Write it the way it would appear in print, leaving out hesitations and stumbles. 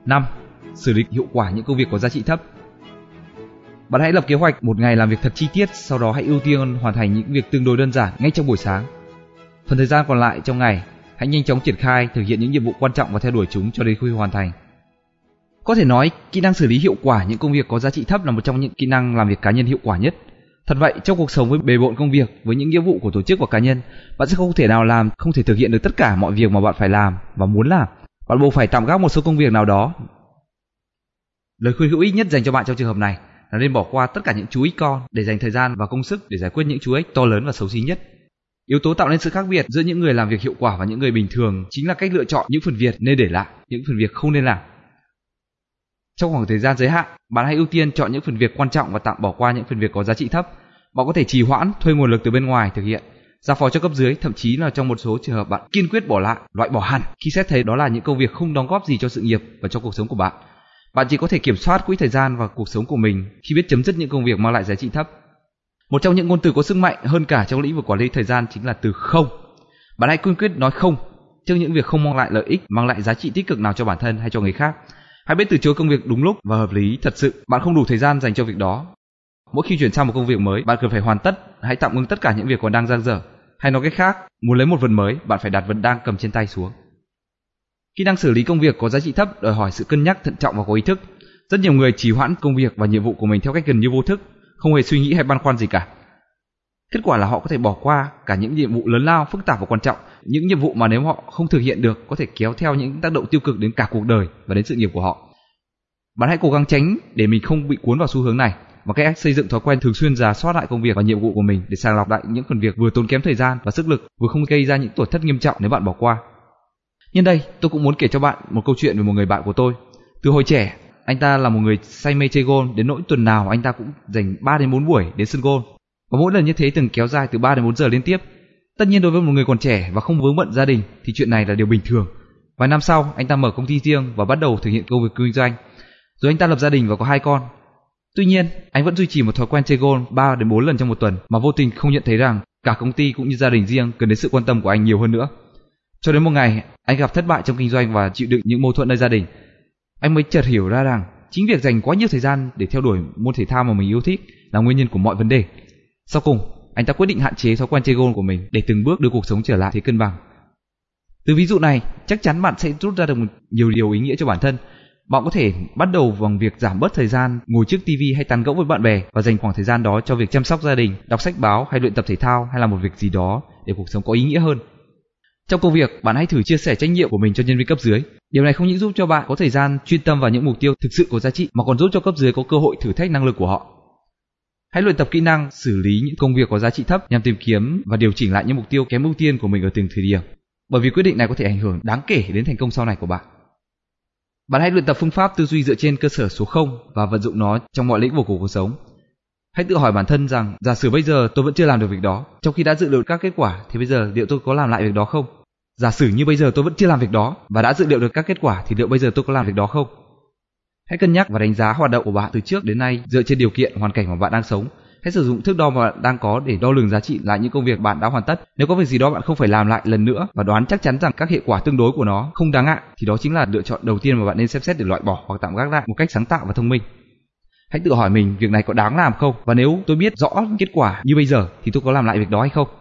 5. Xử lý hiệu quả những công việc có giá trị thấp. Bạn hãy lập kế hoạch một ngày làm việc thật chi tiết, sau đó hãy ưu tiên hoàn thành những việc tương đối đơn giản ngay trong buổi sáng. Phần thời gian còn lại trong ngày, hãy nhanh chóng triển khai thực hiện những nhiệm vụ quan trọng và theo đuổi chúng cho đến khi hoàn thành. Có thể nói, kỹ năng xử lý hiệu quả những công việc có giá trị thấp là một trong những kỹ năng làm việc cá nhân hiệu quả nhất. Thật vậy, trong cuộc sống với bề bộn công việc, với những nghĩa vụ của tổ chức và cá nhân, bạn sẽ không thể thực hiện được tất cả mọi việc mà bạn phải làm và muốn làm. Bạn buộc phải tạm gác một số công việc nào đó. Lời khuyên hữu ích nhất dành cho bạn trong trường hợp này là nên bỏ qua tất cả những chú ích con để dành thời gian và công sức để giải quyết những chú ích to lớn và xấu xí nhất. Yếu tố tạo nên sự khác biệt giữa những người làm việc hiệu quả và những người bình thường chính là cách lựa chọn những phần việc nên để lại, những phần việc không nên làm. Trong khoảng thời gian giới hạn, bạn hãy ưu tiên chọn những phần việc quan trọng và tạm bỏ qua những phần việc có giá trị thấp. Bạn có thể trì hoãn, thuê nguồn lực từ bên ngoài thực hiện, giao phó cho cấp dưới, thậm chí là trong một số trường hợp bạn kiên quyết bỏ lại, loại bỏ hẳn khi xét thấy đó là những công việc không đóng góp gì cho sự nghiệp và cho cuộc sống của bạn. Bạn chỉ có thể kiểm soát quỹ thời gian và cuộc sống của mình khi biết chấm dứt những công việc mang lại giá trị thấp. Một trong những ngôn từ có sức mạnh hơn cả trong lĩnh vực quản lý thời gian chính là từ không. Bạn hãy kiên quyết nói không trước những việc không mang lại lợi ích, mang lại giá trị tích cực nào cho bản thân hay cho người khác. Hãy biết từ chối công việc đúng lúc và hợp lý. Thật sự, bạn không đủ thời gian dành cho việc đó. Mỗi khi chuyển sang một công việc mới, bạn cần phải hoàn tất, hãy tạm ngưng tất cả những việc còn đang dang dở. Hay nói cách khác, muốn lấy một vật mới, bạn phải đặt vật đang cầm trên tay xuống. Kỹ năng xử lý công việc có giá trị thấp đòi hỏi sự cân nhắc thận trọng và có ý thức. Rất nhiều người trì hoãn công việc và nhiệm vụ của mình theo cách gần như vô thức, không hề suy nghĩ hay băn khoăn gì cả. Kết quả là họ có thể bỏ qua cả những nhiệm vụ lớn lao, phức tạp và quan trọng, những nhiệm vụ mà nếu họ không thực hiện được có thể kéo theo những tác động tiêu cực đến cả cuộc đời và đến sự nghiệp của họ. Bạn hãy cố gắng tránh để mình không bị cuốn vào xu hướng này, bằng cách xây dựng thói quen thường xuyên rà soát lại công việc và nhiệm vụ của mình để sàng lọc lại những phần việc vừa tốn kém thời gian và sức lực, vừa không gây ra những tổn thất nghiêm trọng nếu bạn bỏ qua. Nhân đây, tôi cũng muốn kể cho bạn một câu chuyện về một người bạn của tôi. Từ hồi trẻ, anh ta là một người say mê chơi golf, đến nỗi tuần nào anh ta cũng dành 3 đến 4 buổi đến sân golf. Và mỗi lần như thế từng kéo dài từ 3 đến 4 giờ liên tiếp. Tất nhiên đối với một người còn trẻ và không vướng bận gia đình thì chuyện này là điều bình thường. Vài năm sau, anh ta mở công ty riêng và bắt đầu thực hiện công việc kinh doanh. Rồi anh ta lập gia đình và có 2 con. Tuy nhiên, anh vẫn duy trì một thói quen chơi golf 3 đến 4 lần trong một tuần mà vô tình không nhận thấy rằng cả công ty cũng như gia đình riêng cần đến sự quan tâm của anh nhiều hơn nữa. Cho đến một ngày, anh gặp thất bại trong kinh doanh và chịu đựng những mâu thuẫn nơi gia đình. Anh mới chợt hiểu ra rằng chính việc dành quá nhiều thời gian để theo đuổi môn thể thao mà mình yêu thích là nguyên nhân của mọi vấn đề. Sau cùng, anh ta quyết định hạn chế thói quen chơi golf của mình để từng bước đưa cuộc sống trở lại thế cân bằng. Từ ví dụ này, chắc chắn bạn sẽ rút ra được nhiều điều ý nghĩa cho bản thân. Bạn có thể bắt đầu bằng việc giảm bớt thời gian ngồi trước TV hay tán gẫu với bạn bè và dành khoảng thời gian đó cho việc chăm sóc gia đình, đọc sách báo hay luyện tập thể thao hay làm một việc gì đó để cuộc sống có ý nghĩa hơn. Trong công việc, bạn hãy thử chia sẻ trách nhiệm của mình cho nhân viên cấp dưới. Điều này không những giúp cho bạn có thời gian chuyên tâm vào những mục tiêu thực sự có giá trị mà còn giúp cho cấp dưới có cơ hội thử thách năng lực của họ. Hãy luyện tập kỹ năng xử lý những công việc có giá trị thấp nhằm tìm kiếm và điều chỉnh lại những mục tiêu kém ưu tiên của mình ở từng thời điểm. Bởi vì quyết định này có thể ảnh hưởng đáng kể đến thành công sau này của bạn. Bạn hãy luyện tập phương pháp tư duy dựa trên cơ sở số 0 và vận dụng nó trong mọi lĩnh vực của cuộc sống. Hãy tự hỏi bản thân rằng giả sử bây giờ tôi vẫn chưa làm được việc đó, trong khi đã dự liệu các kết quả thì bây giờ liệu tôi có làm lại việc đó không? Giả sử như bây giờ tôi vẫn chưa làm việc đó và đã dự liệu được các kết quả thì liệu bây giờ tôi có làm việc đó không? Hãy cân nhắc và đánh giá hoạt động của bạn từ trước đến nay dựa trên điều kiện hoàn cảnh mà bạn đang sống. Hãy sử dụng thước đo mà bạn đang có để đo lường giá trị lại những công việc bạn đã hoàn tất. Nếu có việc gì đó bạn không phải làm lại lần nữa và đoán chắc chắn rằng các hệ quả tương đối của nó không đáng ngại thì đó chính là lựa chọn đầu tiên mà bạn nên xem xét để loại bỏ hoặc tạm gác lại một cách sáng tạo và thông minh. Hãy tự hỏi mình việc này có đáng làm không, và nếu tôi biết rõ kết quả như bây giờ thì tôi có làm lại việc đó hay không.